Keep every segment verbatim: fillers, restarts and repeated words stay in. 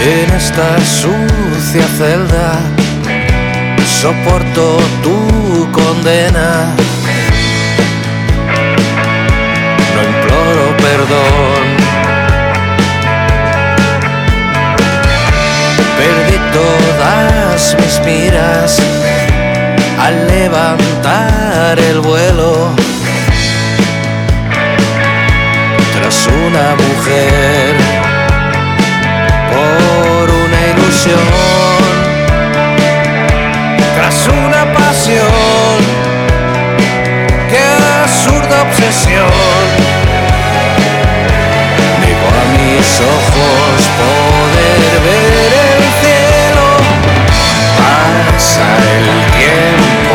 En esta sucia celda soporto tu condena. No imploro perdón. Perdí todas mis miras al levantar el vuelo tras una mujer por una ilusión, tras una pasión, qué absurda obsesión. Digo a mis ojos poder ver el cielo, pasa el tiempo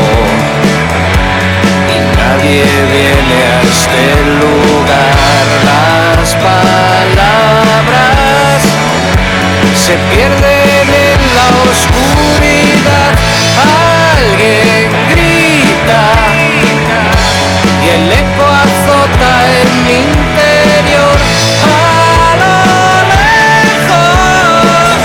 y nadie viene a este lugar. Las palabras se pierden en la oscuridad. Alguien grita y el eco azota en mi interior. A lo lejos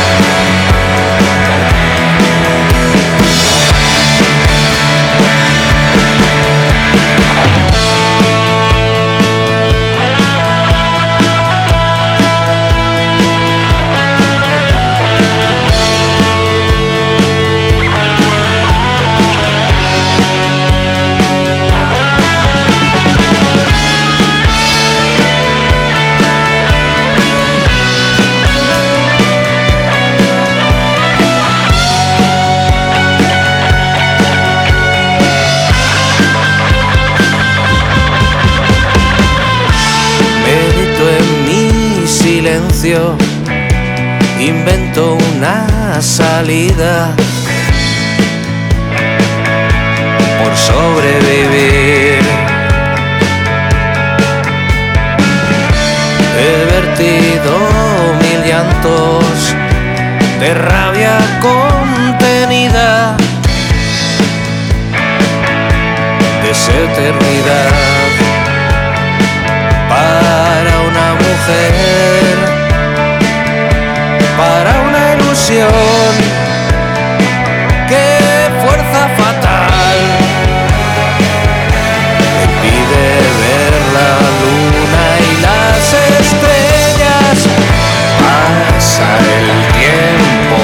invento una salida por sobrevivir. He vertido mil llantos de rabia contenida, de eternidad para una mujer, para una ilusión, qué fuerza fatal me impide ver la luna y las estrellas. Pasa el tiempo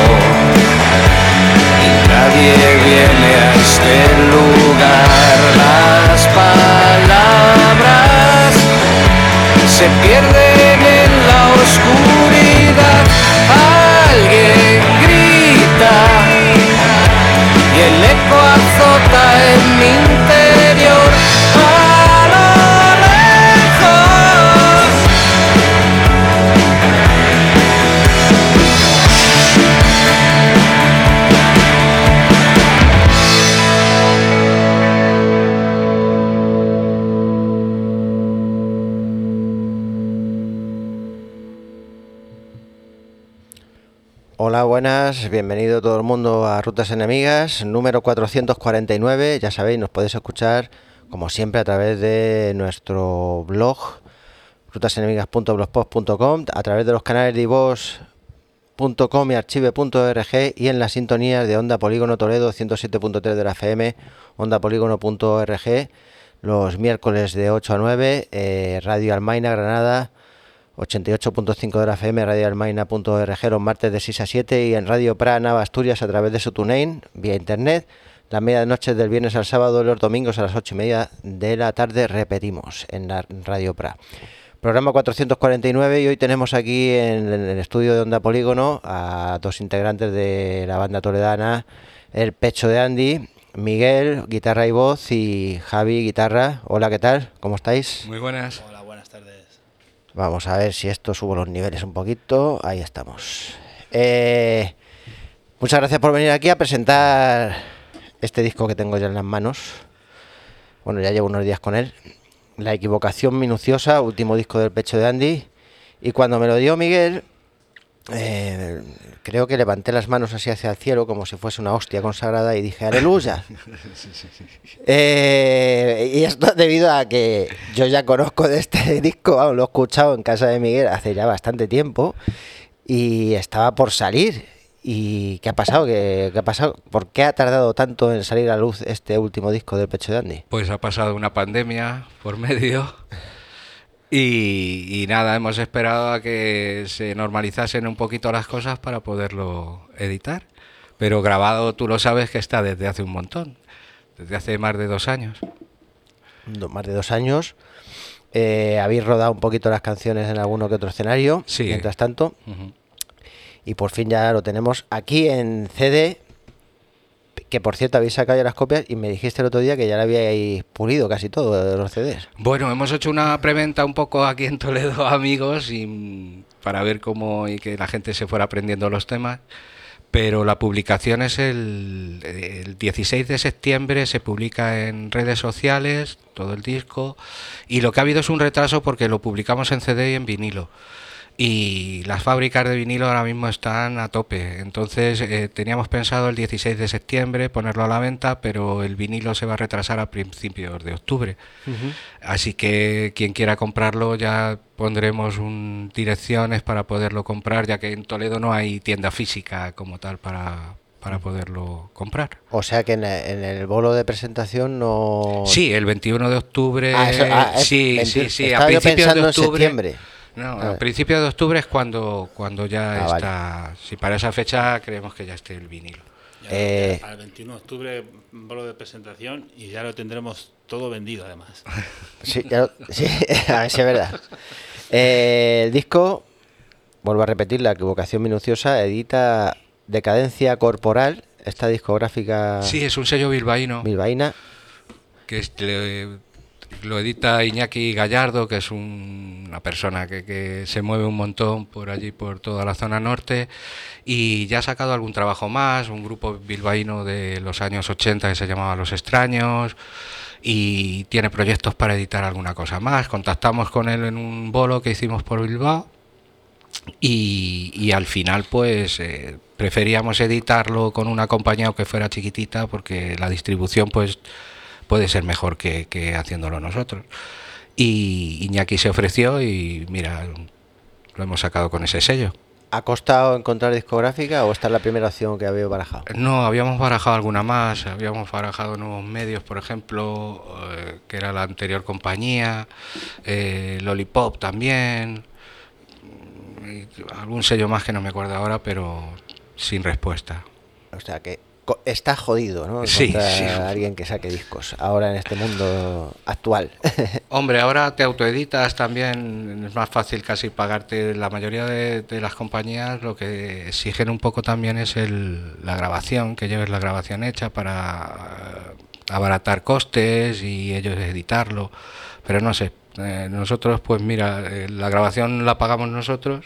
y nadie viene a este lugar. Las palabras se pierden en la oscuridad. Alguien grita y el eco azota en mi interior. A lo lejos Hola, buenas, bienvenido todo el mundo a Rutas Enemigas, número cuatrocientos cuarenta y nueve. Ya sabéis, nos podéis escuchar como siempre a través de nuestro blog rutasenemigas punto blogspot punto com, a través de los canales de iVoox punto com y archive punto org y en las sintonías de Onda Polígono Toledo ciento siete punto tres de la F M, onda polígono punto org, los miércoles de ocho a nueve, eh, Radio Almaina Granada ochenta y ocho punto cinco de la F M, radio almaina punto org, los martes de seis a siete, y en Radio Pra Nava Asturias a través de su TuneIn vía internet. Las medianoches del viernes al sábado, los domingos a las ocho y media de la tarde repetimos en la Radio Pra. Programa cuatrocientos cuarenta y nueve, y hoy tenemos aquí en el estudio de Onda Polígono a dos integrantes de la banda toledana, El Pecho de Andy, Miguel, guitarra y voz, y Javi, guitarra. Hola, ¿qué tal? ¿Cómo estáis? Muy buenas. Hola, buenas tardes. Vamos a ver si esto subo los niveles un poquito. Ahí estamos. Eh, muchas gracias por venir aquí a presentar este disco que tengo ya en las manos. Bueno, ya llevo unos días con él. La equivocación minuciosa, último disco del Pecho de Andy. Y cuando me lo dio Miguel, eh, creo que levanté las manos así hacia el cielo como si fuese una hostia consagrada y dije ¡aleluya! Sí, sí, sí. Eh, y esto debido a que yo ya conozco de este disco, vamos, lo he escuchado en casa de Miguel hace ya bastante tiempo, y estaba por salir. ¿Y qué ha pasado? ¿Qué, qué ha pasado? ¿Por qué ha tardado tanto en salir a la luz este último disco del Pecho de Andy? Pues ha pasado una pandemia por medio y, y nada, hemos esperado a que se normalizasen un poquito las cosas para poderlo editar. Pero grabado, tú lo sabes que está desde hace un montón, desde hace más de dos años. Do- más de dos años. Eh, habéis rodado un poquito las canciones en alguno que otro escenario, Sí. mientras tanto. Uh-huh. Y por fin ya lo tenemos aquí en C D, que por cierto habéis sacado ya las copias y me dijiste el otro día que ya lo habíais pulido casi todo de los C Ds. Bueno, hemos hecho una preventa un poco aquí en Toledo, amigos, y mm, para ver cómo y que la gente se fuera aprendiendo los temas. Pero la publicación es el, el dieciséis de septiembre, se publica en redes sociales, todo el disco, y lo que ha habido es un retraso porque lo publicamos en C D y en vinilo. Y las fábricas de vinilo ahora mismo están a tope, entonces eh, teníamos pensado el dieciséis de septiembre ponerlo a la venta, pero el vinilo se va a retrasar a principios de octubre. Uh-huh. Así que quien quiera comprarlo ya pondremos un, direcciones para poderlo comprar, ya que en Toledo no hay tienda física como tal para, para poderlo comprar. O sea que en el, en el bolo de presentación no... Sí, el veintiuno de octubre, ah, eso, ah, sí, veintiuno, sí, sí, a principios de octubre. En septiembre. No, a principios de octubre es cuando, cuando ya ah, está. Vale. Si para esa fecha creemos que ya esté el vinilo. Ya, eh, para el veintiuno de octubre, bolo de presentación y ya lo tendremos todo vendido además. Sí, ya, sí, a ver si es verdad. Eh, el disco, vuelvo a repetir, La equivocación minuciosa, edita Decadencia Corporal, esta discográfica. Sí, es un sello bilbaíno. Bilbaína. Que es, le, lo edita Iñaki Gallardo, que es un, una persona que, que se mueve un montón por allí, por toda la zona norte, y ya ha sacado algún trabajo más, un grupo bilbaíno de los años ochenta que se llamaba Los Extraños, y tiene proyectos para editar alguna cosa más. Contactamos con él en un bolo que hicimos por Bilbao, y, y al final pues eh, preferíamos editarlo con una compañía aunque fuera chiquitita, porque la distribución pues puede ser mejor que, que haciéndolo nosotros. Y Iñaki se ofreció y mira, lo hemos sacado con ese sello. ¿Ha costado encontrar discográfica o esta es la primera opción que habéis barajado? No, habíamos barajado alguna más, habíamos barajado Nuevos Medios, por ejemplo, eh, que era la anterior compañía, eh, Lollipop también, y algún sello más que no me acuerdo ahora, pero sin respuesta. O sea que está jodido, ¿no? Sí, sí. A alguien que saque discos ahora en este mundo actual. Hombre, ahora te autoeditas también, es más fácil casi pagarte. La mayoría de, de las compañías lo que exigen un poco también es el, la grabación, que lleves la grabación hecha para abaratar costes y ellos editarlo. Pero no sé, eh, nosotros pues mira, eh, la grabación la pagamos nosotros.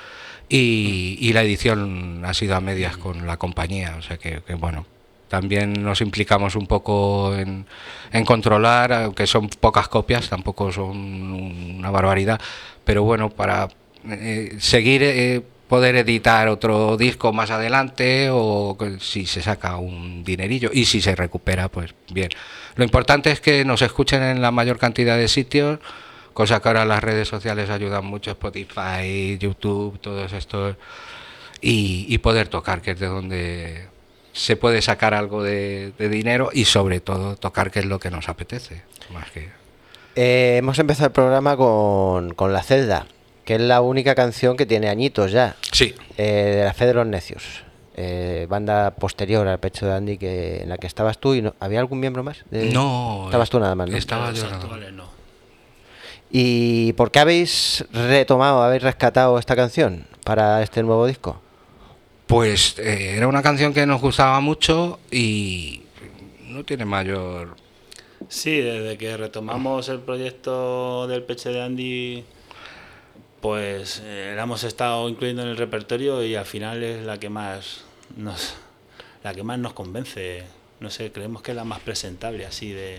Y, y la edición ha sido a medias con la compañía, o sea que, que bueno, también nos implicamos un poco en, en controlar, aunque son pocas copias, tampoco son una barbaridad, pero bueno, para eh, seguir eh, poder editar otro disco más adelante o si se saca un dinerillo y si se recupera, pues bien. Lo importante es que nos escuchen en la mayor cantidad de sitios, cosa que ahora las redes sociales ayudan mucho, Spotify, YouTube, todos estos, y, y poder tocar, que es de donde se puede sacar algo de, de dinero y sobre todo tocar, que es lo que nos apetece. Más que... eh, hemos empezado el programa con, con La Celda, que es la única canción que tiene añitos ya. Sí. Eh, de La Fe de los Necios, eh, banda posterior al Pecho de Andy, que, en la que estabas tú. Y no, ¿había algún miembro más? De, no. Estabas tú nada más, ¿no? Estaba yo nada más. No. ¿Y por qué habéis retomado, habéis rescatado esta canción para este nuevo disco? Pues eh, era una canción que nos gustaba mucho y no tiene mayor... Sí, desde que retomamos el proyecto del Pecho de Andy, pues eh, la hemos estado incluyendo en el repertorio y al final es la que más nos, la que más nos convence. No sé, creemos que es la más presentable así de...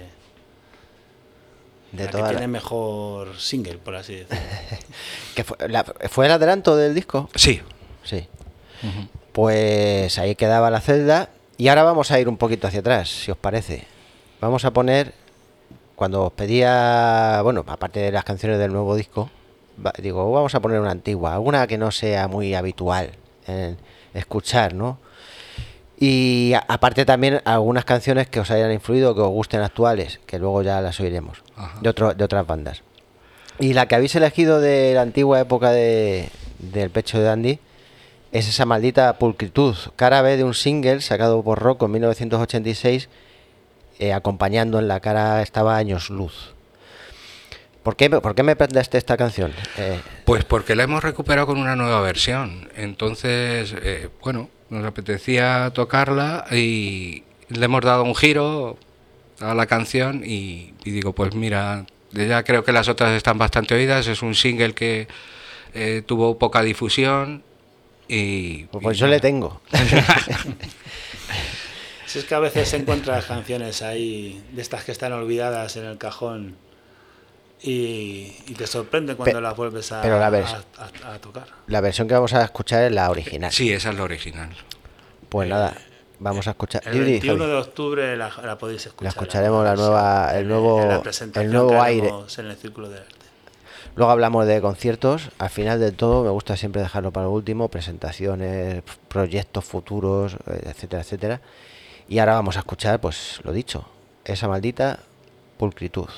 De la toda que la... tiene mejor single, por así decirlo. ¿Que fue, la, ¿Fue el adelanto del disco? Sí. Sí. Uh-huh. Pues ahí quedaba La Celda. Y ahora vamos a ir un poquito hacia atrás, si os parece. Vamos a poner, cuando os pedía, bueno, aparte de las canciones del nuevo disco, va- digo, vamos a poner una antigua, alguna que no sea muy habitual en escuchar, ¿no? Y a- aparte también algunas canciones que os hayan influido, que os gusten actuales, que luego ya las oiremos, Ajá. de, otro, de otras bandas. Y la que habéis elegido de la antigua época de, del Pecho de Dandy es esa maldita pulcritud, cara B de un single sacado por Rocco en mil novecientos ochenta y seis, eh, acompañando en la cara estaba Años Luz. ¿Por qué, ¿Por qué me planteaste esta canción? Eh, Pues porque la hemos recuperado con una nueva versión. Entonces, eh, bueno, nos apetecía tocarla y le hemos dado un giro a la canción y, y digo, pues mira, ya creo que las otras están bastante oídas. Es un single que eh, tuvo poca difusión y... pues, pues y yo nada. le tengo. Si es que a veces encuentras canciones ahí de estas que están olvidadas en el cajón y, y te sorprende cuando Pe- las vuelves a, pero la vers- a- a- a tocar. La versión que vamos a escuchar es la original. Sí, esa es la original. Pues nada, vamos a escuchar. El Di, di, veintiuno Javi. de octubre la, la podéis escuchar. La escucharemos la nueva, el en- nuevo, en la el presentación nuevo que aire. haremos en el Círculo del Arte. Luego hablamos de conciertos. Al final del todo, me gusta siempre dejarlo para lo último, presentaciones, proyectos futuros, eh, etcétera, etcétera. Y ahora vamos a escuchar, pues lo dicho, esa maldita pulcritud.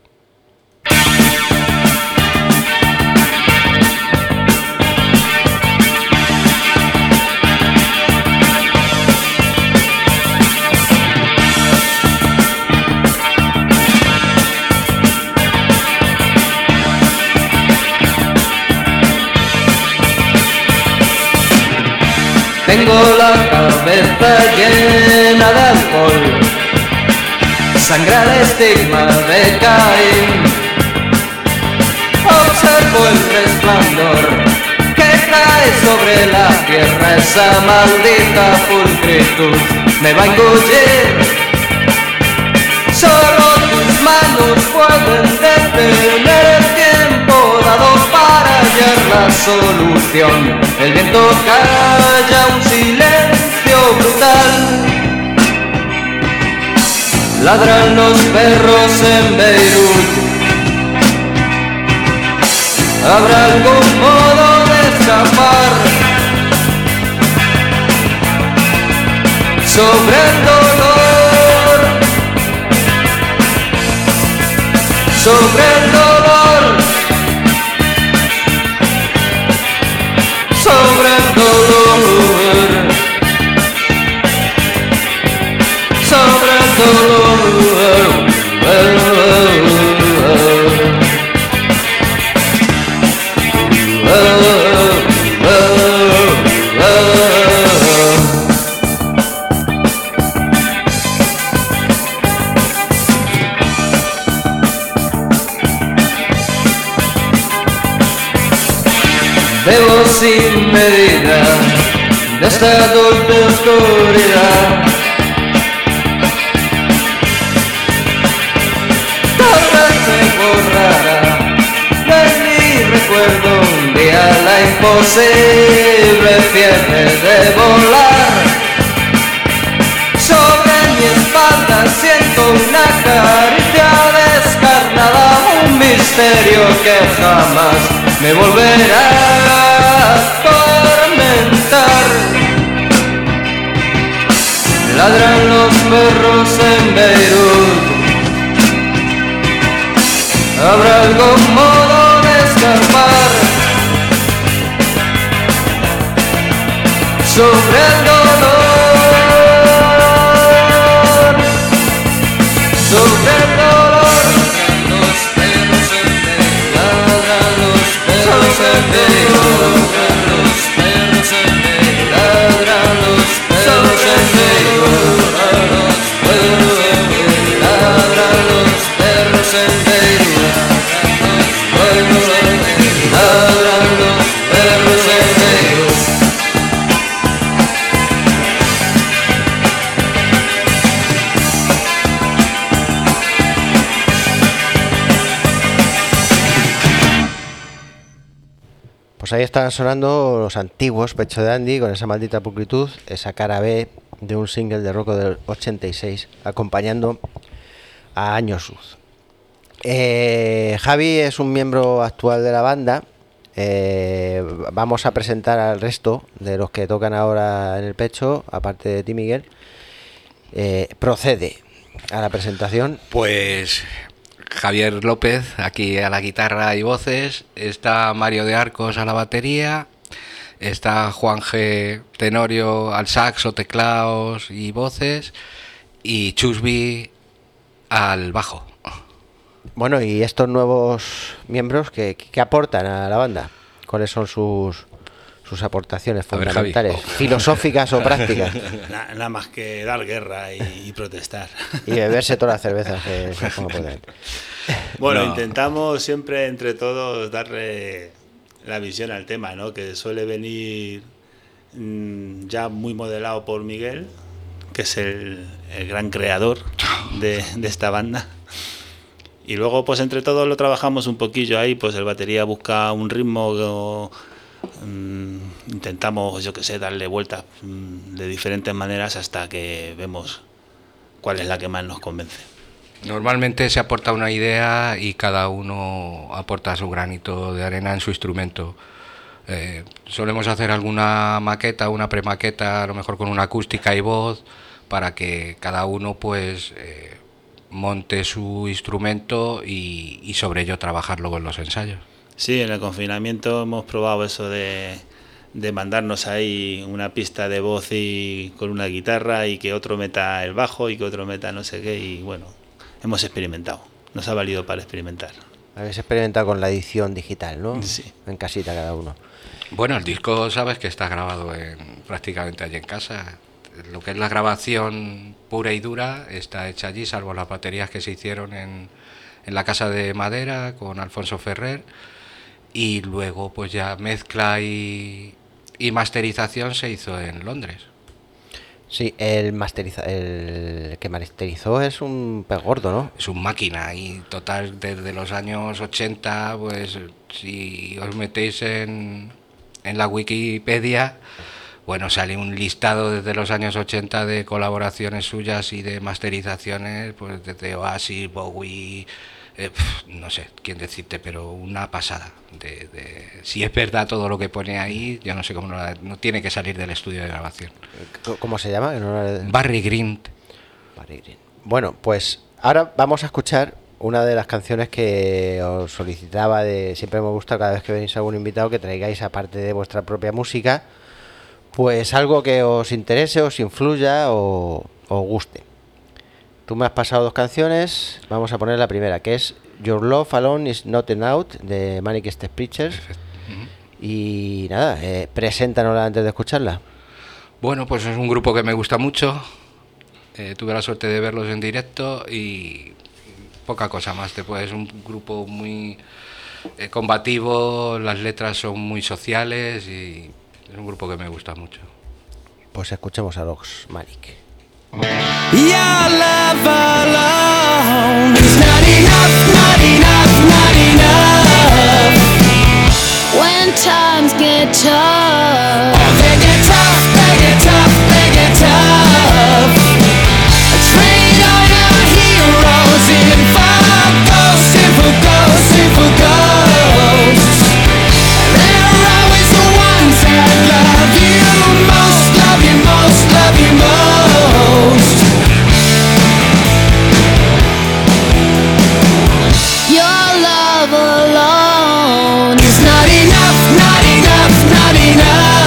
Tengo la cabeza llena de alcohol, sangra el estigma de Caín. Observo el resplandor que cae sobre la tierra, esa maldita pulcritud me va a engullir. Solo tus manos pueden detener el tiempo dado para hallar la solución. El viento calla un silencio brutal. Ladran los perros en Beirut. ¿Habrá algún modo de escapar? Sobre el dolor, sobre el dolor, sobre el dolor, sobre el dolor. Bebo sin medida de esta dulce oscuridad. Tal vez me borrará de mi recuerdo un día la imposible fiebre de volar. Sobre mi espalda siento una caricia descarnada, un misterio que jamás me volverá a atormentar. Ladran los perros en Beirut. ¿Habrá algún modo de escapar? Sobre el dolor, sobre el dolor. Los perros en Beirut. Ladran los perros en Beirut. Los perros en Beirut. Ladran los perros en Beirut. Ladran los perros en Beirut. Ladran los perros en Beirut. Pues ahí estaban sonando los antiguos Pecho de Andy con esa maldita pulcritud, esa cara B de un single de Rocco del ochenta y seis, acompañando a Años Luz. Eh, Javi es un miembro actual de la banda Eh, vamos a presentar al resto de los que tocan ahora en el pecho, aparte de ti, Miguel. Eh, procede a la presentación. Pues Javier López aquí a la guitarra y voces, está Mario de Arcos a la batería, está Juan G. Tenorio al saxo, teclados y voces, y Chusby al bajo. Bueno, y estos nuevos miembros, ¿qué, qué aportan a la banda? ¿Cuáles son sus, sus aportaciones A ver, fundamentales, Javi. filosóficas o prácticas? Na- Nada más que dar guerra y, y protestar. Y beberse todas las cervezas que se ponga por delante. Bueno, No. intentamos siempre entre todos darle la visión al tema, ¿no? Que suele venir mm, ya muy modelado por Miguel, que es el, el gran creador de, de esta banda. Y luego, pues entre todos lo trabajamos un poquillo ahí, pues el batería busca un ritmo, o, mm, intentamos, yo qué sé, darle vueltas mm, de diferentes maneras hasta que vemos cuál es la que más nos convence. Normalmente se aporta una idea y cada uno aporta su granito de arena en su instrumento. Eh, solemos hacer alguna maqueta, una premaqueta, a lo mejor con una acústica y voz, para que cada uno pues eh, monte su instrumento y, y sobre ello trabajar luego en los ensayos. Sí, en el confinamiento hemos probado eso de, de mandarnos ahí una pista de voz y con una guitarra y que otro meta el bajo y que otro meta no sé qué, y bueno, hemos experimentado, nos ha valido para experimentar. Habéis experimentado con la edición digital, ¿no? Sí. En casita cada uno. Bueno, el disco sabes que está grabado en, prácticamente allí en casa. Lo que es la grabación pura y dura está hecha allí, salvo las baterías que se hicieron en, en la casa de madera con Alfonso Ferrer, y luego pues ya mezcla y, y masterización se hizo en Londres. Sí, el, masteriza el que masterizó es un pez gordo, ¿no? Es un máquina y total desde los años ochenta, pues si os metéis en, en la Wikipedia, bueno, sale un listado desde los años ochenta de colaboraciones suyas y de masterizaciones, pues desde Oasis, Bowie, eh, pf, no sé quién decirte, pero una pasada. De, de, si es verdad todo lo que pone ahí, yo no sé cómo no, la- no tiene que salir del estudio de grabación. ¿Cómo se llama? Que no la- Barry Grint. Barry Green. Bueno, pues ahora vamos a escuchar una de las canciones que os solicitaba. De siempre me gusta cada vez que venís algún invitado que traigáis, aparte de vuestra propia música, pues algo que os interese, os influya o os guste. Tú me has pasado dos canciones, vamos a poner la primera, que es Your Love Alone Is Not Enough, de Manic Street Preachers. Y nada, eh, preséntanosla antes de escucharla. Bueno, pues es un grupo que me gusta mucho. Eh, tuve la suerte de verlos en directo y poca cosa más. Después es un grupo muy eh, combativo, las letras son muy sociales y es un grupo que me gusta mucho. Pues escuchemos a los Manic. Your love alone is not enough, not enough, not enough. When times get tough, oh, they get tough, they get tough, they get tough. Trade all your heroes in for ghosts, in for ghosts, in for ghosts. They're always the ones that love you most, love you most, love you most. Your love alone is not enough, not enough, not enough.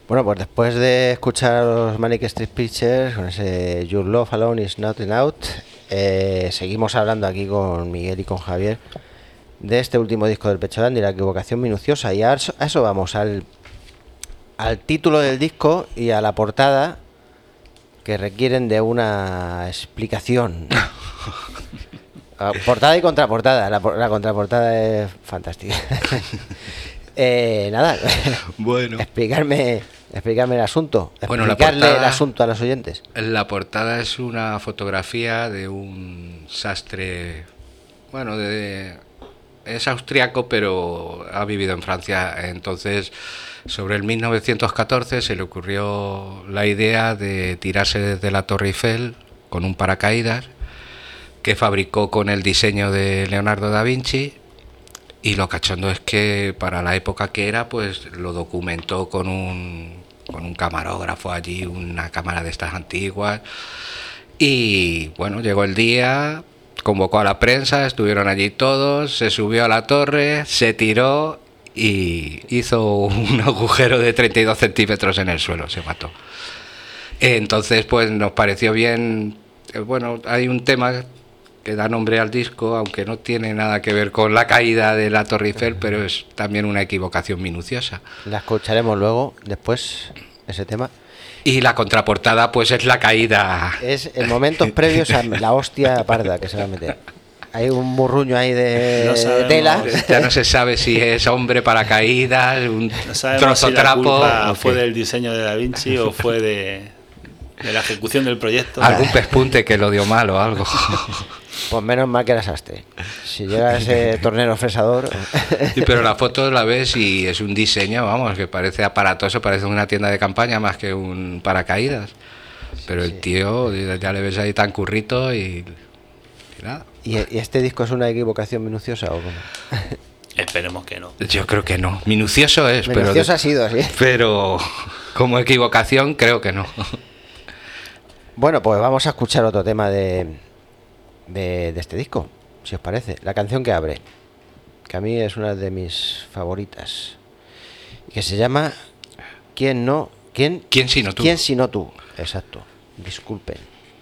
Bueno, pues después de escuchar a los Manic Street Preachers con ese Your Love Alone Is Not Enough, eh, seguimos hablando aquí con Miguel y con Javier de este último disco del Pecho de Andy, La equivocación minuciosa, y a eso, a eso vamos, al, al título del disco y a la portada, que requieren de una explicación. Portada y contraportada. La, la contraportada es fantástica. eh, nada, bueno, explicarme, explicarme el asunto, bueno, explicarle la portada, el asunto a los oyentes. La portada es una fotografía de un sastre, bueno, de, es austriaco, pero ha vivido en Francia. Entonces, sobre el mil novecientos catorce se le ocurrió la idea de tirarse desde la Torre Eiffel con un paracaídas que fabricó con el diseño de Leonardo da Vinci, y lo cachondo es que para la época que era, pues lo documentó con un, con un camarógrafo allí, una cámara de estas antiguas, y bueno, llegó el día, convocó a la prensa, estuvieron allí todos, se subió a la torre, se tiró y hizo un agujero de treinta y dos centímetros en el suelo, se mató. Entonces, pues nos pareció bien. Bueno, hay un tema que da nombre al disco, aunque no tiene nada que ver con la caída de la Torre Eiffel, pero es también una equivocación minuciosa. La escucharemos luego, después, ese tema. Y la contraportada, pues es la caída. Es en momentos previos a la hostia parda que se va a meter. Hay un burruño ahí de no tela. Ya no se sabe si es hombre paracaídas, un no trozo si la trapo. culpa fue qué. del diseño de Da Vinci o fue de, de la ejecución del proyecto. Algún pespunte que lo dio mal o algo. Pues menos mal que era sastre. Si llega ese tornero fresador. Sí, pero la foto la ves y es un diseño, vamos, que parece aparatoso, parece una tienda de campaña más que un paracaídas. Pero el tío, ya le ves ahí tan currito y, y nada. ¿Y, ¿Y este disco es una equivocación minuciosa o cómo? Esperemos que no. Yo creo que no. Minucioso es, Minucioso pero ha sido así. pero como equivocación creo que no. Bueno, pues vamos a escuchar otro tema de, de, de este disco, si os parece. La canción que abre, que a mí es una de mis favoritas, que se llama ¿Quién no? ¿Quién? ¿Quién sino tú? ¿Quién sino tú? Exacto. Disculpen.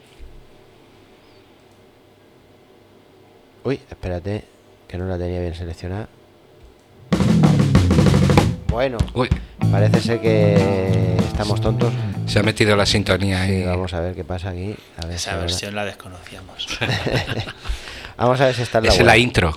Uy, espérate, que no la tenía bien seleccionada. Bueno, Uy, parece ser que estamos tontos. se ha metido la sintonía ahí. Sí, vamos a ver qué pasa aquí. A ver si Esa ahora- versión la desconocíamos. Vamos a ver si está en la Es web. la intro.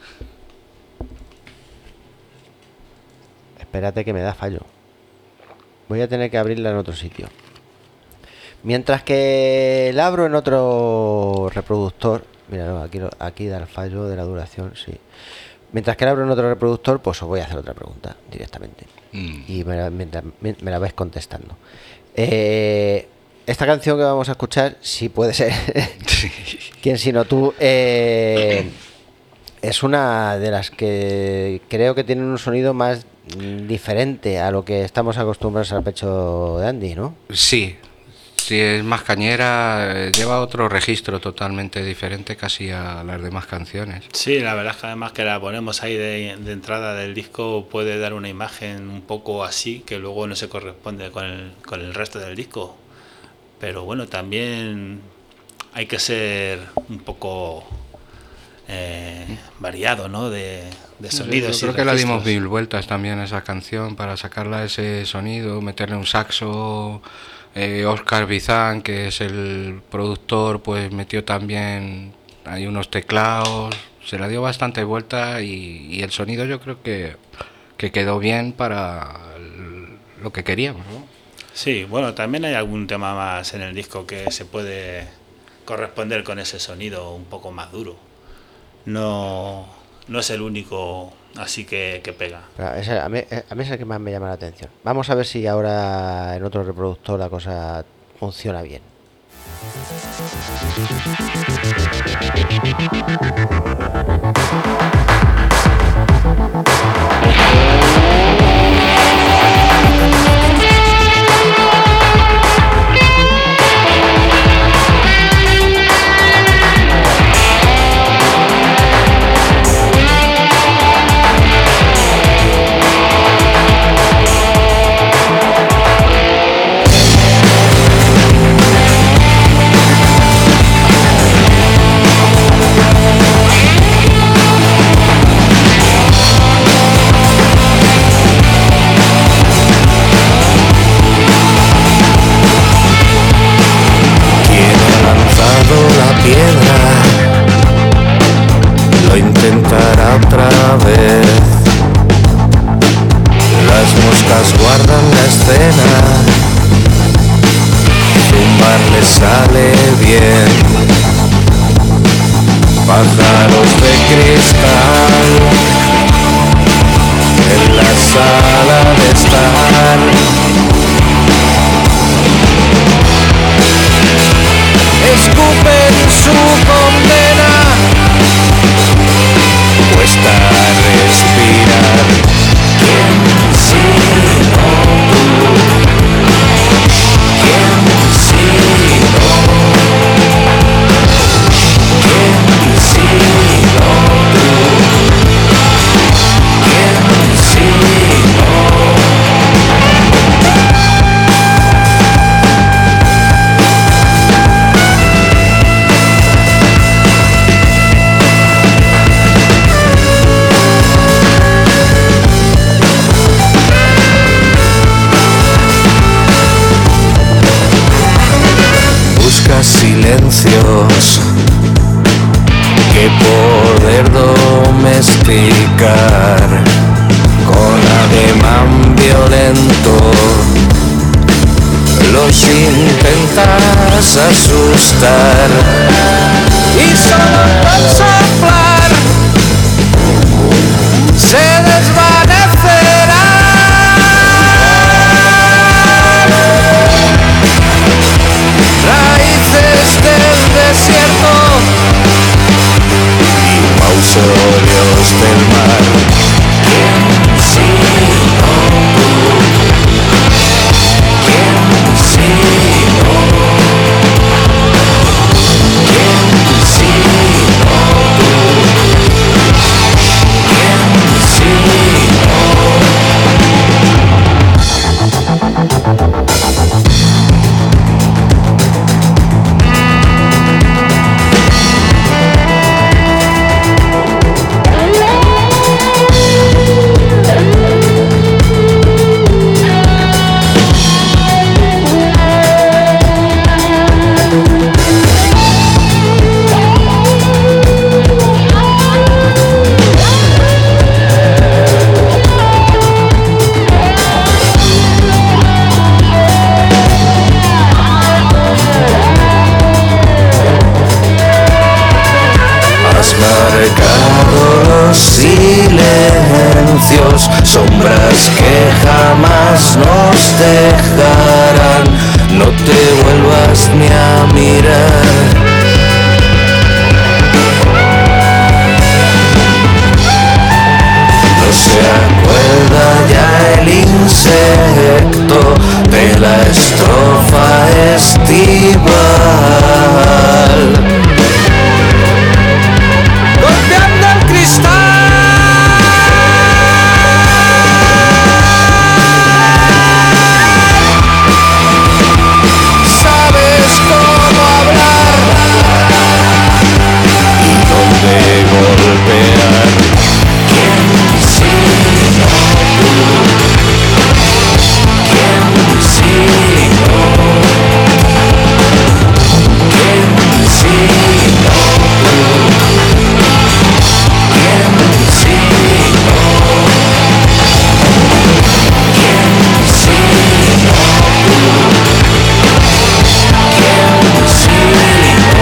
Espérate que me da fallo. Voy a tener que abrirla en otro sitio. Mientras que la abro en otro reproductor. Mira, no, aquí, lo- aquí da el fallo de la duración, sí. Mientras que la abro en otro reproductor, pues os voy a hacer otra pregunta directamente. Mm. Y me la, mientras- me, me la vais contestando. Eh, esta canción que vamos a escuchar, sí puede ser. ¿Quién sino tú? Eh, es una de las que creo que tienen un sonido más mm, diferente a lo que estamos acostumbrados al Pecho de Andy, ¿no? Sí, sí, es más cañera, eh, lleva otro registro totalmente diferente casi a las demás canciones. Sí, la verdad es que además que la ponemos ahí de, de entrada del disco puede dar una imagen un poco así que luego no se corresponde con el, con el resto del disco. Pero bueno, también hay que ser un poco eh, variado, ¿no? De, de sonidos. Yo y creo que la dimos registros. mil vueltas también a esa canción para sacarla ese sonido, meterle un saxo. Eh, Oscar Bizán, que es el productor, pues metió también hay unos teclados, se la dio bastante vuelta y, y el sonido yo creo que, que quedó bien para el- lo que queríamos, ¿no? Sí, bueno, también hay algún tema más en el disco que se puede corresponder con ese sonido un poco más duro. No, no es el único así que, que pega. Pero ese- a, mí, a mí es el que más me llama la atención. Vamos a ver si ahora en otro reproductor la cosa funciona bien. Thank sale bien. Pájaros de cristal en la sala de estar. Escupen su condena, cuesta respirar. ¿Quién sino tú? ¿Quién sino? ¿Quién sino tú? ¿Quién sino? Silencios que poder domesticar con ademán violento. Los intentas asustar y solo al soplar se desvanecerá. Raíces del desierto y mausoleos del mar. ¿Quién sino tú? ¿Quién sino? ¿Quién sino tú? ¿Quién sino? Sombras que jamás nos dejarán, no te vuelvas ni a mirar. No se acuerda ya el insecto de la estrofa estival. Golpeando el cristal. De golpear. ¿Quién sino tú? ¿Quién sino? ¿Quién sino tú? ¿Quién sino? ¿Quién sino tú? ¿Quién sino?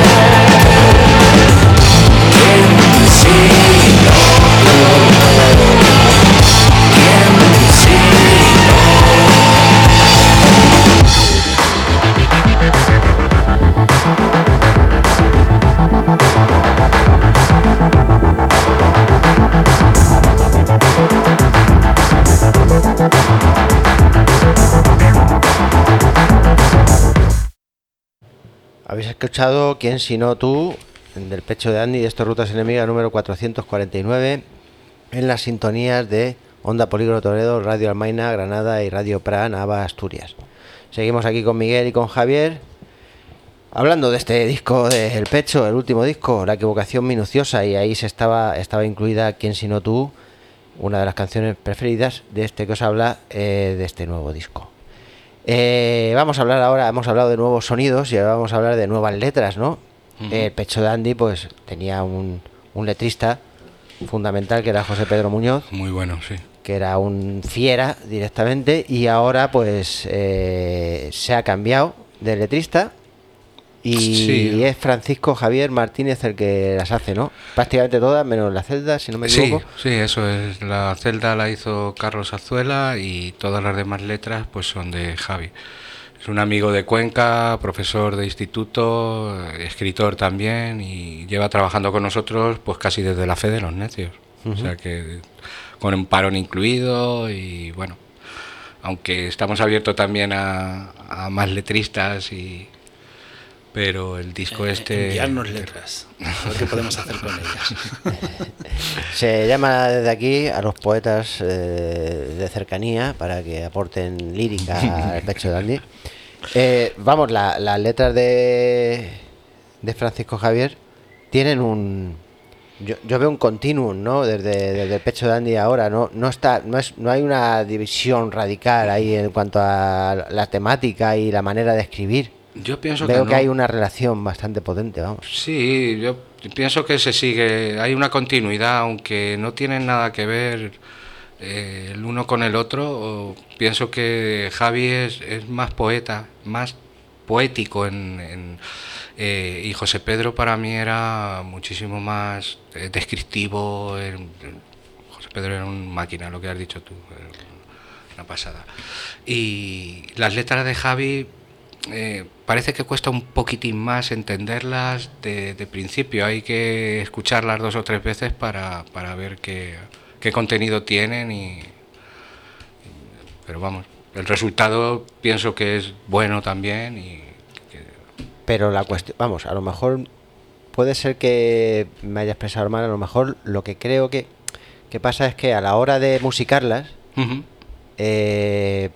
Habéis escuchado ¿Quién sino tú? Del pecho de Andy, de esto Rutas Enemigas número cuatrocientos cuarenta y nueve, en las sintonías de Onda Polígono Toledo, Radio Almaina, Granada y Radio Pra, Nava, Asturias. Seguimos aquí con Miguel y con Javier, hablando de este disco del pecho, el último disco, La equivocación minuciosa, y ahí se estaba, estaba incluida ¿Quién sino tú?, una de las canciones preferidas de este que os habla, eh, de este nuevo disco. Eh, vamos a hablar ahora, hemos hablado de nuevos sonidos y ahora vamos a hablar de nuevas letras, ¿no? Uh-huh. El pecho de Andy pues tenía un, un letrista fundamental que era José Pedro Muñoz. Muy bueno, sí. Que era un fiera directamente, y ahora pues eh, se ha cambiado de letrista Y Sí. es Francisco Javier Martínez el que las hace, ¿no? Prácticamente todas, menos la celda, si no me Sí, equivoco. sí, eso es. La celda la hizo Carlos Azuela y todas las demás letras pues son de Javi. Es un amigo de Cuenca, profesor de instituto, escritor también y lleva trabajando con nosotros pues casi desde la Fe de los Necios. Uh-huh. O sea que con un parón incluido y bueno, aunque estamos abiertos también a, a más letristas y... pero el disco eh, este... enviarnos letras, a ver qué podemos hacer con ellas. Se llama desde aquí a los poetas eh, de cercanía para que aporten lírica al pecho de Andy. Eh, vamos, la, las letras de, de Francisco Javier tienen un... Yo, yo veo un continuum, ¿no? Desde, desde el pecho de Andy ahora, ¿no? No está, no es, no hay una división radical ahí en cuanto a la temática y la manera de escribir. Yo pienso Veo que, no. que hay una relación bastante potente, vamos. Sí, yo pienso que se sigue, hay una continuidad, aunque no tienen nada que ver eh, el uno con el otro. O pienso que Javi es, es más poeta, más poético en, en eh, y José Pedro para mí era muchísimo más eh, descriptivo. En, en, José Pedro era una máquina, lo que has dicho tú, una pasada. Y las letras de Javi Eh, parece que cuesta un poquitín más entenderlas de, de principio, hay que escucharlas dos o tres veces para, para ver qué, qué contenido tienen y, pero vamos, el resultado pienso que es bueno también y que... Pero la cuestión, vamos, a lo mejor puede ser que me haya expresado mal, a lo mejor lo que creo que, que pasa es que a la hora de musicarlas uh-huh. eh,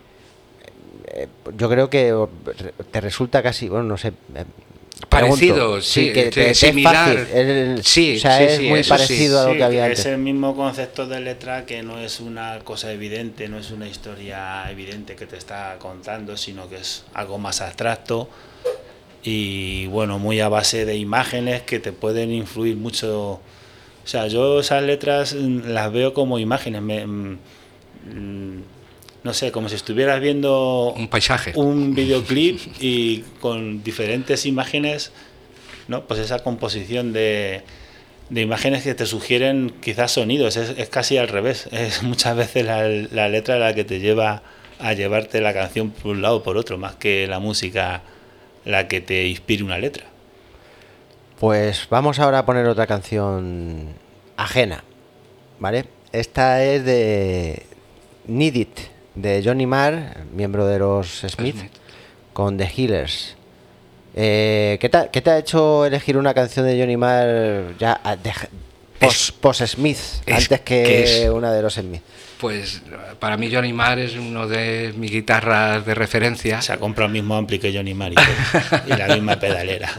yo creo que te resulta casi, bueno, no sé, parecido, pregunto, sí, sí, que sí, te, similar, es fácil, el, sí, o sea, sí, es sí, muy parecido sí. a lo sí, que había es antes. Es el mismo concepto de letra, que no es una cosa evidente, no es una historia evidente que te está contando, sino que es algo más abstracto y bueno, muy a base de imágenes que te pueden influir mucho. O sea, yo esas letras las veo como imágenes, me, mm, no sé, como si estuvieras viendo un paisaje, un videoclip y con diferentes imágenes, ¿no? Pues esa composición de, de imágenes que te sugieren quizás sonidos, es, es casi al revés, es muchas veces la, la letra la que te lleva a llevarte la canción por un lado o por otro, más que la música la que te inspire una letra. Pues vamos ahora a poner otra canción ajena, ¿vale? Esta es de Need It, de Johnny Marr, miembro de los Smith, Smith. con The Healers. Eh, ¿qué, te, ¿Qué te ha hecho elegir una canción de Johnny Marr ya de, post, post Smith antes que, que es, una de los Smith? Pues para mí Johnny Marr es uno de mis guitarras de referencia. Se ha comprado el mismo ampli que Johnny Marr y, y la misma pedalera.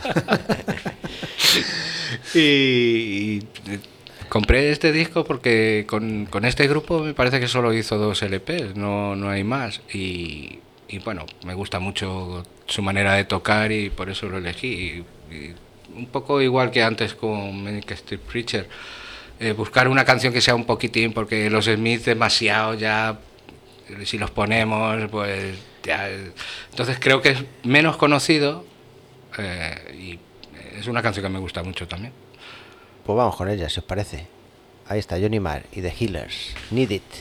y, y compré este disco porque con, con este grupo me parece que solo hizo dos L Pes, no, no hay más. Y, y bueno, me gusta mucho su manera de tocar y por eso lo elegí. Y, y un poco igual que antes con Manic Street Preacher, eh, buscar una canción que sea un poquitín, porque los Smith demasiado ya, si los ponemos, pues ya. Entonces creo que es menos conocido eh, y es una canción que me gusta mucho también. Pues vamos con ella, si os parece. Ahí está Johnny Marr y The Healers, Need It.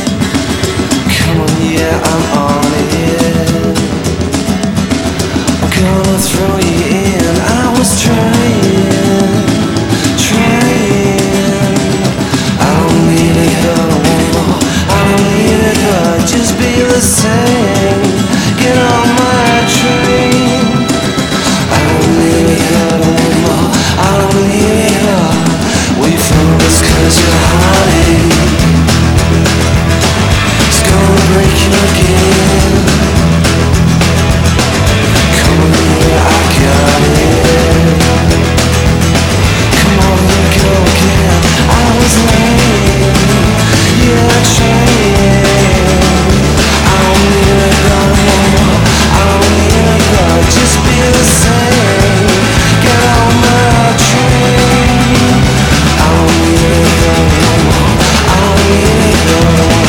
Come on, yeah, I'm on it. same. Get on my train. I don't believe it, I don't want more. I don't believe it all. We found us cause you're hiding. It's gonna break you again. Come on here, I got it. Come on, here, go again. I was late. Yeah, I tried. I don't need it no more. I don't need it, but just be the same. Get on my train. I don't need it no more. I don't need it no more.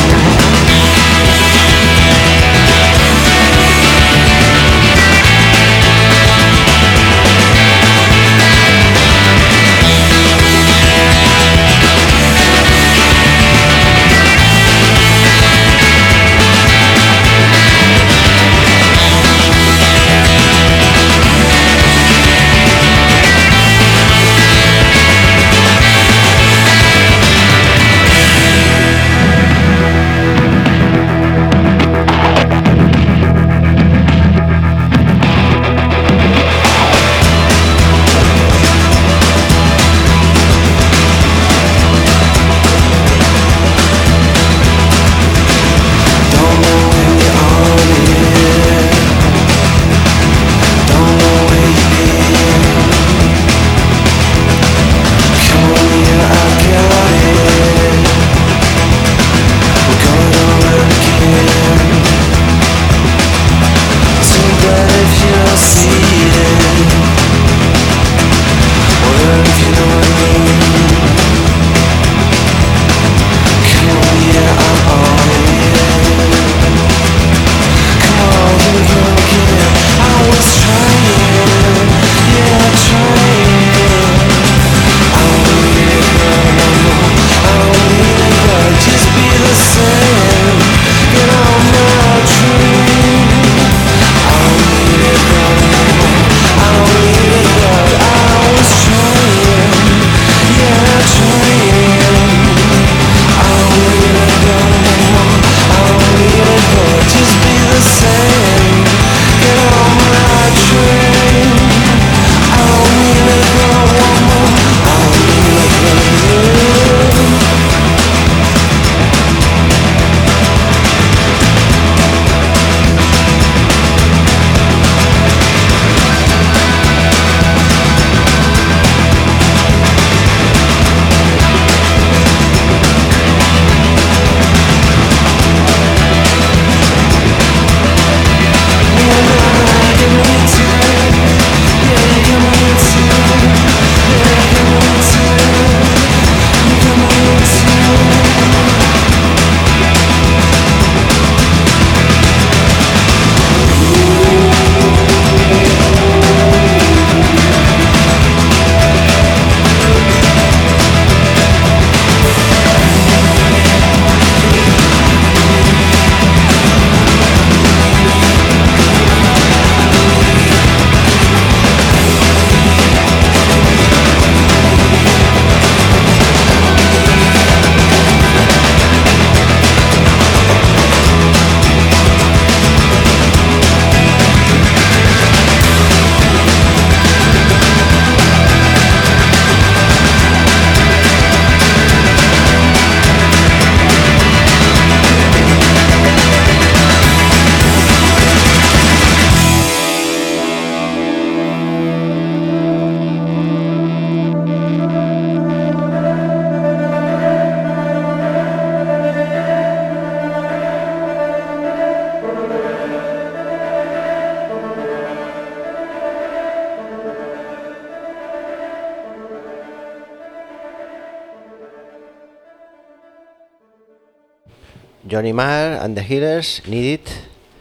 Johnny Marr and the Healers, Need It.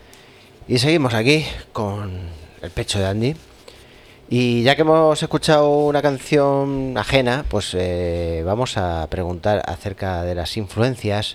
Y seguimos aquí con el pecho de Andy. Y ya que hemos escuchado una canción ajena, pues eh, vamos a preguntar acerca de las influencias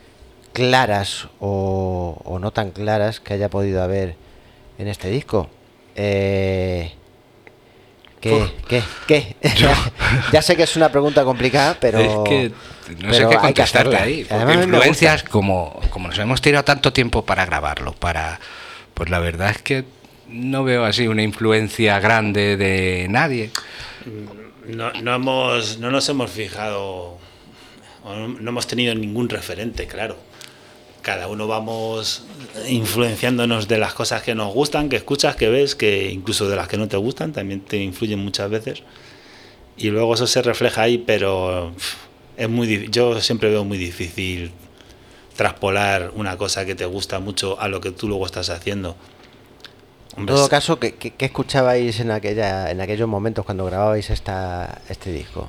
claras o, o no tan claras que haya podido haber en este disco. Eh, ¿Qué? Uf. ¿Qué? ¿Qué? Ya sé que es una pregunta complicada, pero... Es que no pero sé qué hay que contestarte hacerla. ahí. Además, Porque a mí me influencias, gusta. como, como nos hemos tirado tanto tiempo para grabarlo, para pues la verdad es que no veo así una influencia grande de nadie. No, no, hemos, no nos hemos fijado, o no, no hemos tenido ningún referente, claro. Cada uno vamos influenciándonos de las cosas que nos gustan, que escuchas, que ves, que incluso de las que no te gustan, también te influyen muchas veces. Y luego eso se refleja ahí, pero es muy dif- yo siempre veo muy difícil traspolar una cosa que te gusta mucho a lo que tú luego estás haciendo. En Hombre, todo es- caso, ¿qué, qué, qué escuchabais en aquella en aquellos momentos cuando grababais esta este disco?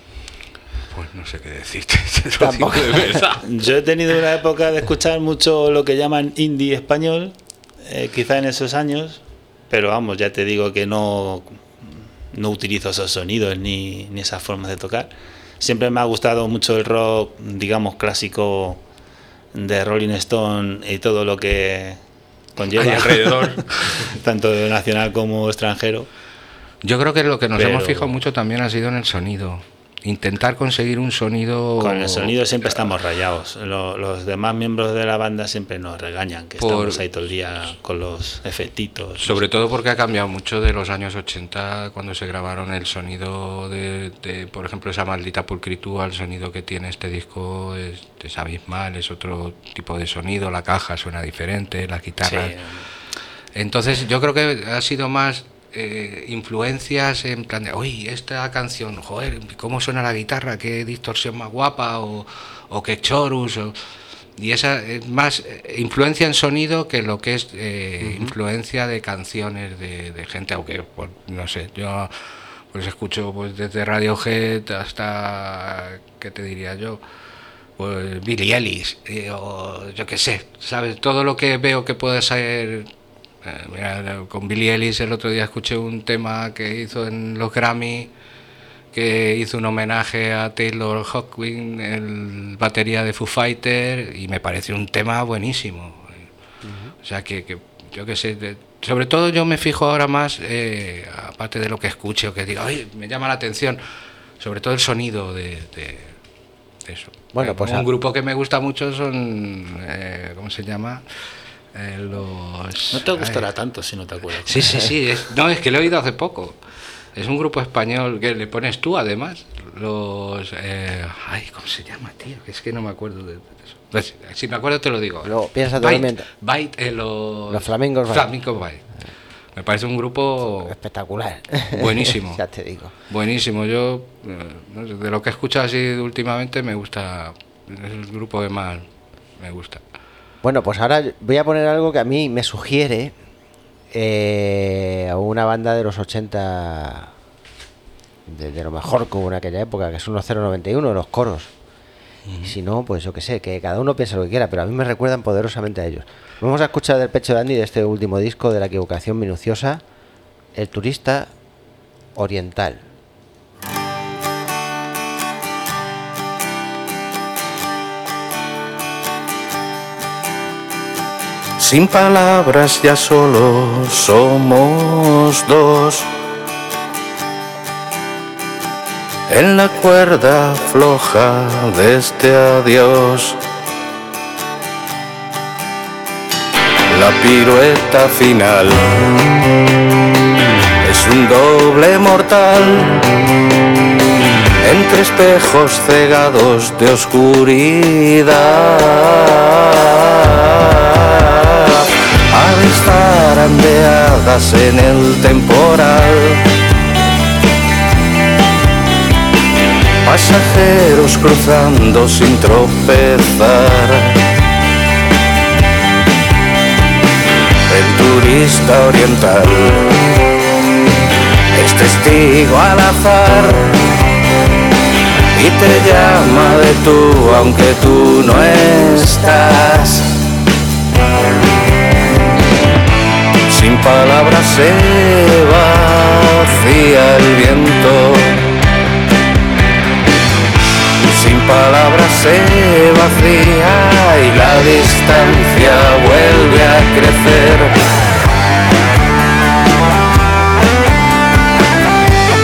Pues no sé qué decirte. te lo Tampoco. digo de verdad. Yo he tenido una época de escuchar mucho lo que llaman indie español, eh, quizá en esos años, pero vamos, ya te digo que no, no utilizo esos sonidos ni, ni esas formas de tocar. Siempre me ha gustado mucho el rock, digamos, clásico de Rolling Stone y todo lo que conlleva Hay alrededor. tanto nacional como extranjero. Yo creo que lo que nos Pero- hemos fijado mucho también ha sido en el sonido. Intentar conseguir un sonido... Con el sonido siempre estamos rayados. Lo- los demás miembros de la banda siempre nos regañan, que Por- estamos ahí todo el día con los efectitos. Sobre todo porque ha cambiado mucho de los años ochenta, cuando se grabaron el sonido de, de, por ejemplo, esa maldita pulcritud, el sonido que tiene este disco es, es abismal, es otro tipo de sonido, la caja suena diferente, las guitarras... Sí. Entonces yo creo que ha sido más eh, influencias en plan de, uy, esta canción, joder, cómo suena la guitarra, qué distorsión más guapa, o, o qué chorus, o... y esa es más eh, influencia en sonido que lo que es eh, uh-huh. influencia de canciones de, de gente, aunque pues, no sé, yo pues escucho pues desde Radiohead hasta, ¿qué te diría yo? Pues Billie Eilish, eh, o yo qué sé, ¿sabes? Todo lo que veo que puede ser... Eh, mira, con Billie Eilish el otro día escuché un tema que hizo en los Grammy, que hizo un homenaje a Taylor Hawkins, el batería de Foo Fighters, y me pareció un tema buenísimo. Uh-huh. O sea que, que yo qué sé, de, sobre todo yo me fijo ahora más, eh, aparte de lo que escuche o que diga, oye, me llama la atención, sobre todo el sonido de, de, de eso. Bueno, eh, pues un a... grupo que me gusta mucho son, eh, ¿cómo se llama? Eh, los... No te gustará ay. tanto si no te acuerdas. Sí, sí, sí. Es, no, es que lo he oído hace poco. Es un grupo español que le pones tú, además. Los... Eh, ay, ¿cómo se llama, tío? Es que no me acuerdo de, de eso. Pues, si me acuerdo te lo digo. Luego, piénsate Bite, Bite, eh, los... los Flamingos Bite. Flamingos Bite. Me parece un grupo... espectacular. Buenísimo. Ya te digo. Buenísimo. Yo, eh, de lo que he escuchado así últimamente, me gusta... Es el grupo que más me gusta. Bueno, pues ahora voy a poner algo que a mí me sugiere eh, a una banda de los ochenta, de, de lo mejor que hubo en aquella época, que son los cero noventa y uno, los Coros. Uh-huh. Y si no, pues yo qué sé, que cada uno piensa lo que quiera, pero a mí me recuerdan poderosamente a ellos. Vamos a escuchar del Pecho de Andy, de este último disco de La Equivocación Minuciosa, El Turista Oriental. Sin palabras ya solo somos dos, en la cuerda floja de este adiós. La pirueta final es un doble mortal entre espejos cegados de oscuridad. Aves zarandeadas en el temporal, pasajeros cruzando sin tropezar. El turista oriental es testigo al azar y te llama de tú aunque tú no estás. Sin palabras se vacía el viento, sin palabras se vacía y la distancia vuelve a crecer.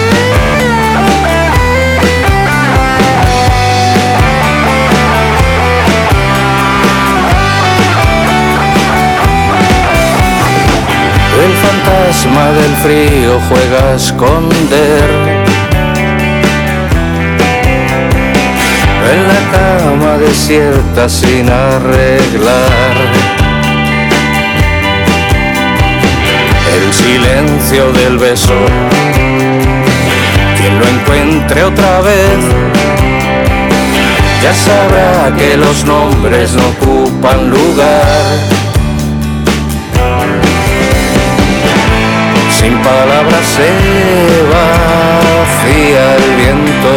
fantasma del frío juega a esconder. En la cama desierta sin arreglar. El silencio del beso, quien lo encuentre otra vez, ya sabrá que los nombres no ocupan lugar. Sin palabras se vacía el viento,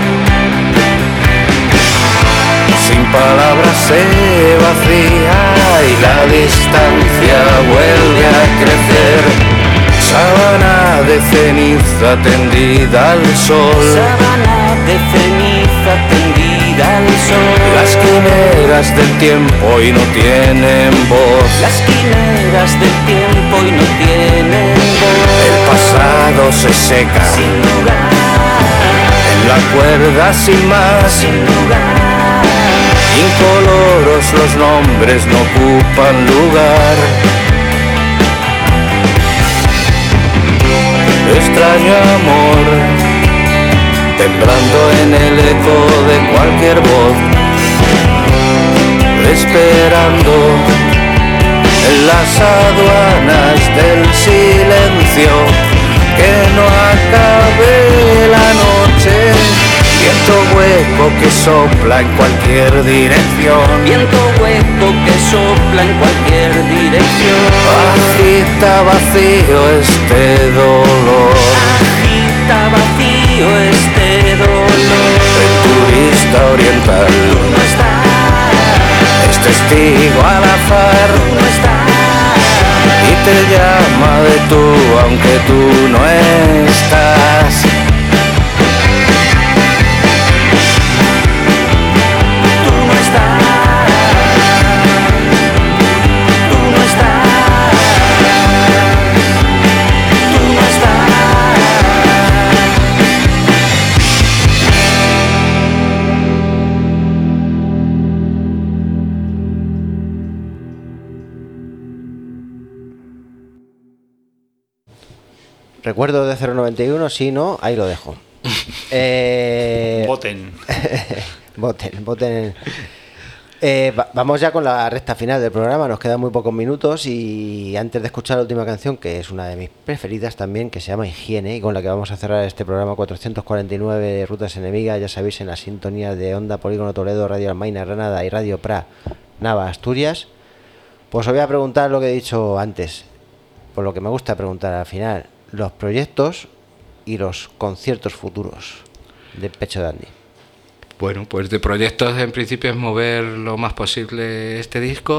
sin palabras se vacía y la distancia vuelve a crecer. Sábana de ceniza tendida al sol, Sábana de ceniza tendida al sol. las quimeras del tiempo y no tienen voz. Las quimeras del tiempo y no tienen voz. El pasado se seca Sin lugar, en la cuerda sin más. sin lugar. Incoloros los nombres no ocupan lugar. Extraño amor, temblando en el eco de cualquier voz, esperando en las aduanas del silencio que no acabe la noche. Viento hueco que sopla en cualquier dirección, Viento hueco que sopla en cualquier dirección. agita vacío este dolor. Agita vacío este dolor. El turista oriental No estás, es testigo al azar no estás. y te llama de tú aunque tú no estás. Tú no estás, tú no estás, tú no estás. Recuerdo de cero noventa y uno, si no, ahí lo dejo. Eh, Voten. voten, voten. Eh, va- vamos ya con la recta final del programa, nos quedan muy pocos minutos y antes de escuchar la última canción, que es una de mis preferidas también, que se llama Higiene, y con la que vamos a cerrar este programa cuatrocientos cuarenta y nueve de Rutas Enemigas, ya sabéis, en la sintonía de Onda Polígono Toledo, Radio Almaina Granada y Radio Pra Nava Asturias. Pues os voy a preguntar lo que he dicho antes, por lo que me gusta preguntar al final, los proyectos y los conciertos futuros de Pecho de Andy. Bueno, pues de proyectos en principio es mover lo más posible este disco,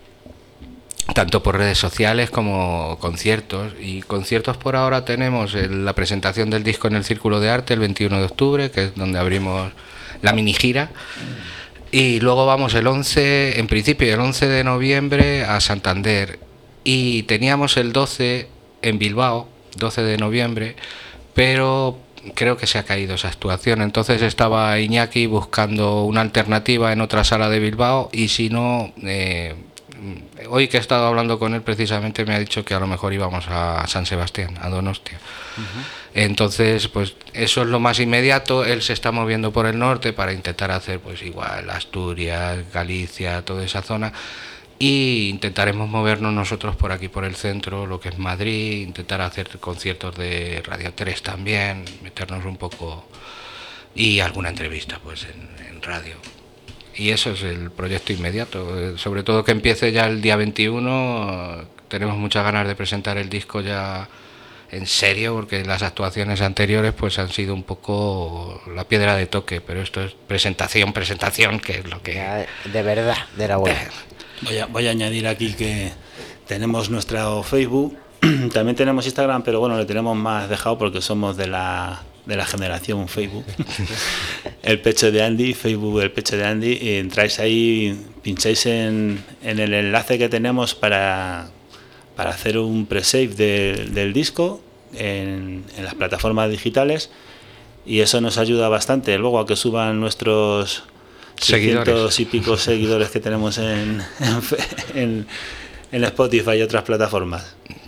tanto por redes sociales como conciertos. Y conciertos por ahora tenemos el- la presentación del disco en el Círculo de Arte el veintiuno de octubre, que es donde abrimos la mini gira. Y luego vamos el once, en principio el once de noviembre a Santander. Y teníamos el doce en Bilbao, doce de noviembre, pero creo que se ha caído esa actuación. Entonces estaba Iñaki buscando una alternativa en otra sala de Bilbao y si no, eh, hoy que he estado hablando con él precisamente me ha dicho que a lo mejor íbamos a San Sebastián, a Donostia. Entonces, pues eso es lo más inmediato. Él se está moviendo por el norte para intentar hacer pues igual Asturias, Galicia, toda esa zona. Y intentaremos movernos nosotros por aquí, por el centro, lo que es Madrid, intentar hacer conciertos de Radio tres también, meternos un poco y alguna entrevista pues en, en radio. Y eso es el proyecto inmediato, eh, sobre todo que empiece ya el día veintiuno. eh, Tenemos muchas ganas de presentar el disco ya en serio, porque las actuaciones anteriores pues han sido un poco la piedra de toque, pero esto es presentación, presentación, que es lo que... Ya, de verdad, de la buena. Voy a, voy a añadir aquí que tenemos nuestro Facebook, también tenemos Instagram, pero bueno, le tenemos más dejado porque somos de la, de la generación Facebook. El Pecho de Andy, Facebook El Pecho de Andy, y entráis ahí, pincháis en, en el enlace que tenemos para, para hacer un pre-save de- del disco en, en las plataformas digitales, y eso nos ayuda bastante luego a que suban nuestros Seguidores. seiscientos y pico seguidores que tenemos en, en, fe- en- en Spotify y otras plataformas.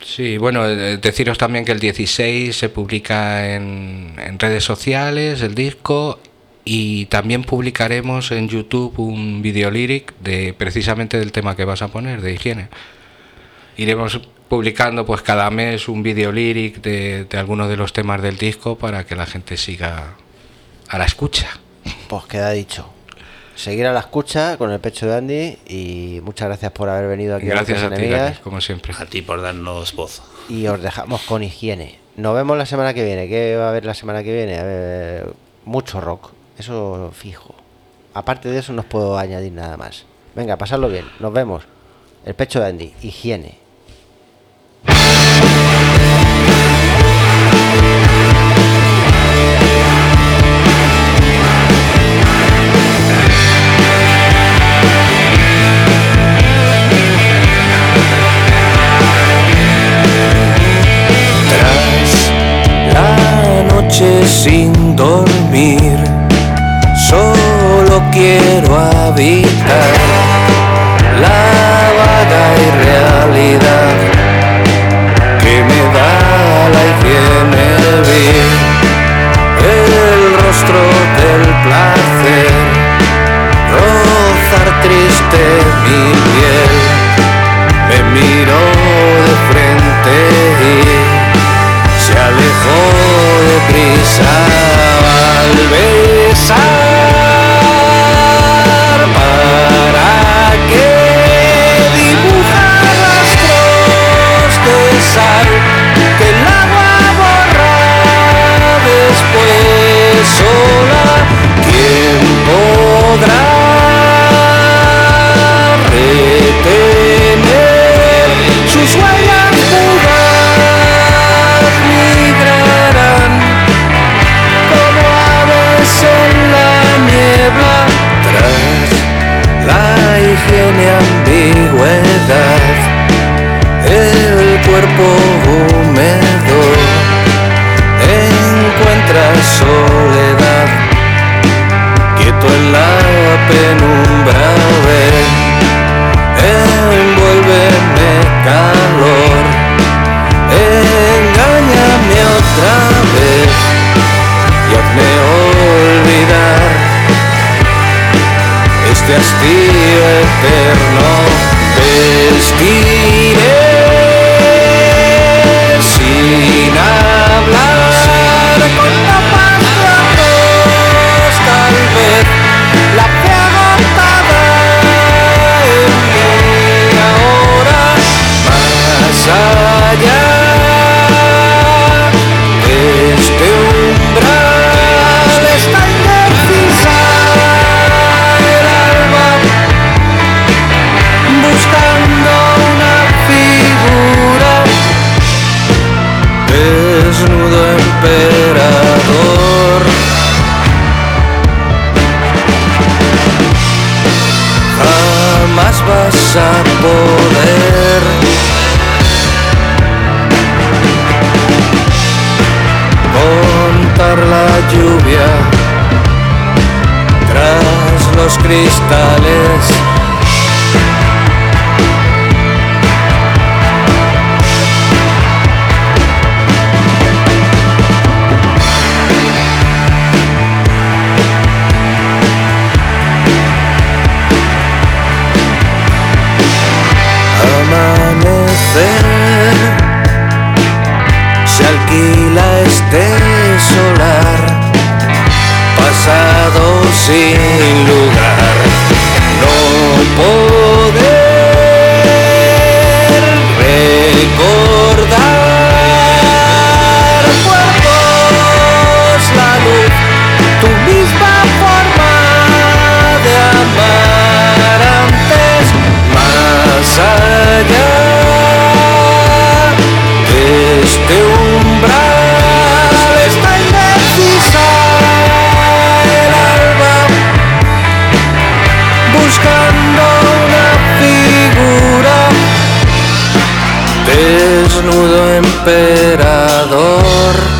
Sí, bueno, eh, deciros también que el dieciséis se publica en, en redes sociales, el disco, y también publicaremos en YouTube un video lyric de precisamente del tema que vas a poner, de higiene. Iremos publicando pues cada mes un video lyric de, de algunos de los temas del disco para que la gente siga a la escucha. Pues queda dicho. Seguir a la escucha con el pecho de Andy, y muchas gracias por haber venido aquí. Gracias a a ti, Enemigas, Dani, como siempre. A ti por darnos voz. y os dejamos con higiene. Nos vemos la semana que viene. ¿Qué va a haber la semana que viene? A ver, mucho rock, eso fijo. Aparte de eso no os puedo añadir nada más. Venga, pasadlo bien. Nos vemos. El pecho de Andy, higiene. Sin dormir, solo quiero habitar la vaga irrealidad que me da la higiene, ver el rostro del placer, rozar triste mi piel, me miro de frente y se alejó deprisa al besar. ¿Para qué dibujar rastros de sal que el agua borra después sola? ¿Quién podrá retener sus huellas puras? Migrarán como aves en la niebla, tras la higiene ambigüedad, el cuerpo húmedo encuentra soledad, quieto en la penumbra, ven, envuélveme calor, engáñame otra vez y hazme olvidar este hastío eterno. Vestiré sin hablar con tapas de arroz, tal vez la fe agotada en mí ahora, más allá de este umbral está indecisa el alma, buscando una figura, desnudo emperador. Jamás vas a poder contar la lluvia tras los cristales. Amanecer, se alquila este solar, pasado sin lugar, no poder recordar cuerpos, la luz, tu misma forma de amar antes, más allá de este umbral está indecisa el alba, buscando una figura, desnudo emperador.